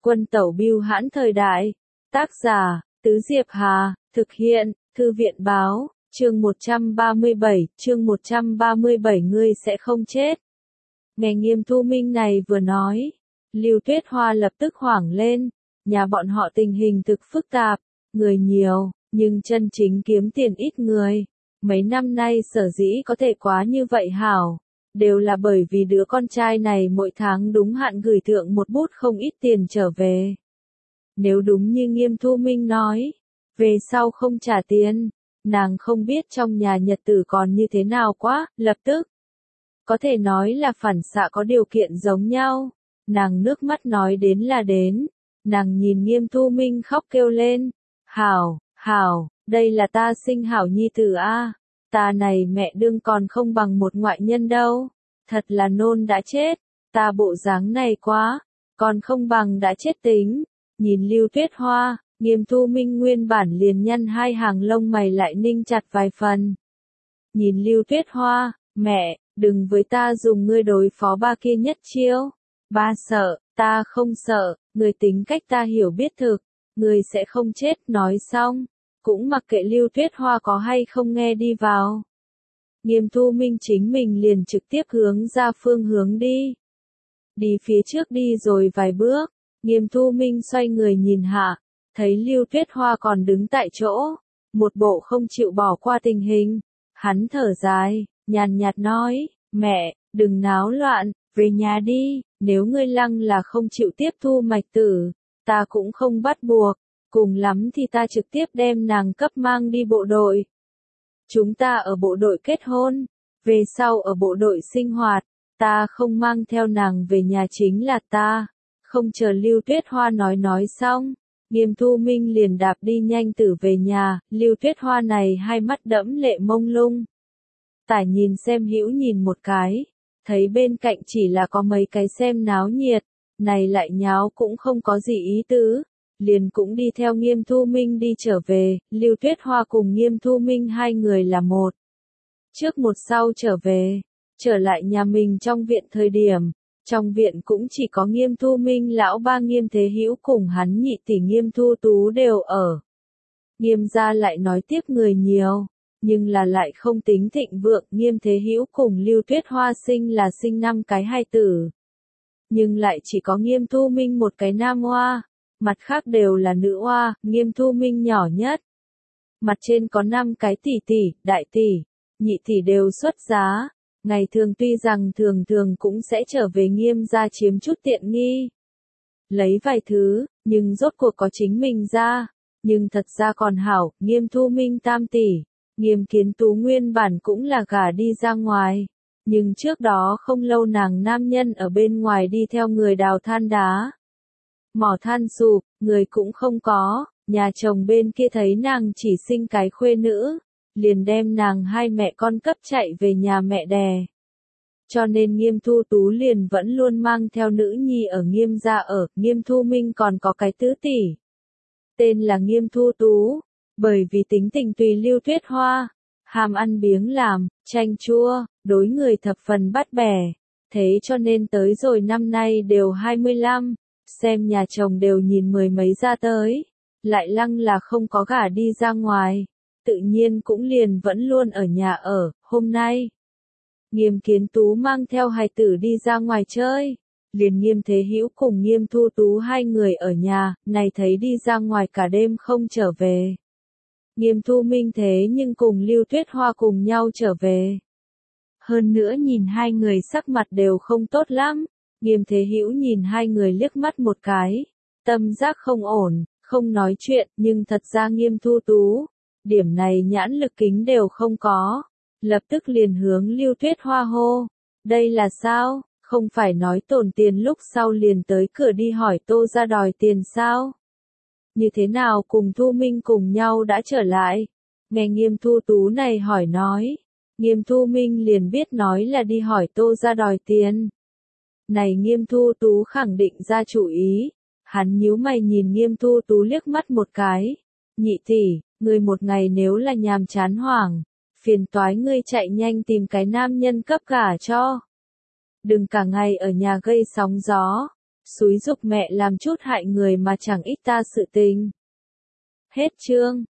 Quân tẩu bưu hãn thời đại. Tác giả, Tứ Diệp Hà, thực hiện, Thư viện báo, chương 137, ngươi sẽ không chết. Nghe Nghiêm Thu Minh này vừa nói, Lưu Tuyết Hoa lập tức hoảng lên, nhà bọn họ tình hình thực phức tạp, người nhiều, nhưng chân chính kiếm tiền ít người. Mấy năm nay sở dĩ có thể quá như vậy hảo, đều là bởi vì đứa con trai này mỗi tháng đúng hạn gửi thượng một bút không ít tiền trở về. Nếu đúng như Nghiêm Thu Minh nói, về sau không trả tiền, nàng không biết trong nhà nhật tử còn như thế nào quá, lập tức. Có thể nói là phản xạ có điều kiện giống nhau, nàng nước mắt nói đến là đến, nàng nhìn Nghiêm Thu Minh khóc kêu lên, hảo, hảo, đây là ta sinh hảo nhi tử a, ta này mẹ đương còn không bằng một ngoại nhân đâu, thật là nôn đã chết, ta bộ dáng này quá, còn không bằng đã chết tính. Nhìn Lưu Tuyết Hoa, Nghiêm Thu Minh nguyên bản liền nhăn hai hàng lông mày lại ninh chặt vài phần. Nhìn Lưu Tuyết Hoa, mẹ, đừng với ta dùng ngươi đối phó ba kia nhất chiêu. Ba sợ, ta không sợ, ngươi tính cách ta hiểu biết thực, ngươi sẽ không chết. Nói xong, cũng mặc kệ Lưu Tuyết Hoa có hay không nghe đi vào. Nghiêm Thu Minh chính mình liền trực tiếp hướng ra phương hướng đi. Đi phía trước đi rồi vài bước. Nghiêm Thu Minh xoay người nhìn hạ, thấy Lưu Tuyết Hoa còn đứng tại chỗ, một bộ không chịu bỏ qua tình hình. Hắn thở dài, nhàn nhạt nói, mẹ, đừng náo loạn, về nhà đi, nếu ngươi lăng là không chịu tiếp thu mạch tử, ta cũng không bắt buộc, cùng lắm thì ta trực tiếp đem nàng cấp mang đi bộ đội. Chúng ta ở bộ đội kết hôn, về sau ở bộ đội sinh hoạt, ta không mang theo nàng về nhà chính là ta. Không chờ Lưu Tuyết Hoa nói xong, Nghiêm Thu Minh liền đạp đi nhanh tử về nhà. Lưu Tuyết Hoa này hai mắt đẫm lệ mông lung. Tải nhìn xem hữu nhìn một cái, thấy bên cạnh chỉ là có mấy cái xem náo nhiệt, này lại nháo cũng không có gì ý tứ, liền cũng đi theo Nghiêm Thu Minh đi trở về. Lưu Tuyết Hoa cùng Nghiêm Thu Minh hai người là một trước một sau trở về, trở lại nhà mình trong viện thời điểm. Trong viện cũng chỉ có Nghiêm Thu Minh lão ba Nghiêm Thế Hữu cùng hắn nhị tỷ Nghiêm Thu Tú đều ở. Nghiêm gia lại nói tiếp người nhiều, nhưng là lại không tính thịnh vượng. Nghiêm Thế Hữu cùng Lưu Tuyết Hoa sinh là sinh 5 cái hài tử. Nhưng lại chỉ có Nghiêm Thu Minh một cái nam oa, mặt khác đều là nữ oa. Nghiêm Thu Minh nhỏ nhất. Mặt trên có 5 cái tỷ tỷ, đại tỷ, nhị tỷ đều xuất giá. Ngày thường tuy rằng thường cũng sẽ trở về Nghiêm gia chiếm chút tiện nghi. Lấy vài thứ, nhưng rốt cuộc có chính mình ra. Nhưng thật ra còn hảo, Nghiêm Thu Minh tam tỷ, Nghiêm Kiến Tú nguyên bản cũng là gả đi ra ngoài. Nhưng trước đó không lâu nàng nam nhân ở bên ngoài đi theo người đào than đá. Mỏ than sụp, người cũng không có, nhà chồng bên kia thấy nàng chỉ sinh cái khuê nữ. Liền đem nàng hai mẹ con cấp chạy về nhà mẹ đẻ. Cho nên Nghiêm Thu Tú liền vẫn luôn mang theo nữ nhi ở Nghiêm gia ở. Nghiêm Thu Minh còn có cái tứ tỷ, tên là Nghiêm Thu Tú, bởi vì tính tình tùy Lưu Tuyết Hoa, ham ăn biếng làm, chanh chua, đối người thập phần bắt bẻ, thế cho nên tới rồi năm nay đều 25, xem nhà chồng đều nhìn mười mấy ra tới, lại lăng là không có gả đi ra ngoài. Tự nhiên cũng liền vẫn luôn ở nhà ở. Hôm nay, Nghiêm Kiến Tú mang theo hài tử đi ra ngoài chơi, liền Nghiêm Thế Hữu cùng Nghiêm Thu Tú hai người ở nhà, này thấy đi ra ngoài cả đêm không trở về. Nghiêm Thu Minh thế nhưng cùng Lưu Tuyết Hoa cùng nhau trở về. Hơn nữa nhìn hai người sắc mặt đều không tốt lắm, Nghiêm Thế Hữu nhìn hai người liếc mắt một cái, tâm giác không ổn, không nói chuyện, nhưng thật ra Nghiêm Thu Tú, điểm này nhãn lực kính đều không có, lập tức liền hướng Lưu Tuyết Hoa hô, đây là sao, không phải nói tổn tiền lúc sau liền tới cửa đi hỏi Tô ra đòi tiền sao? Như thế nào cùng Thu Minh cùng nhau đã trở lại? Nghe Nghiêm Thu Tú này hỏi nói, Nghiêm Thu Minh liền biết nói là đi hỏi Tô ra đòi tiền. Này Nghiêm Thu Tú khẳng định ra chủ ý, hắn nhíu mày nhìn Nghiêm Thu Tú liếc mắt một cái, nhị tỷ, ngươi một ngày nếu là nhàm chán hoảng, phiền toái ngươi chạy nhanh tìm cái nam nhân cấp gả cho. Đừng cả ngày ở nhà gây sóng gió, Xúi giục mẹ làm chút hại người mà chẳng ích ta sự tình. Hết chương.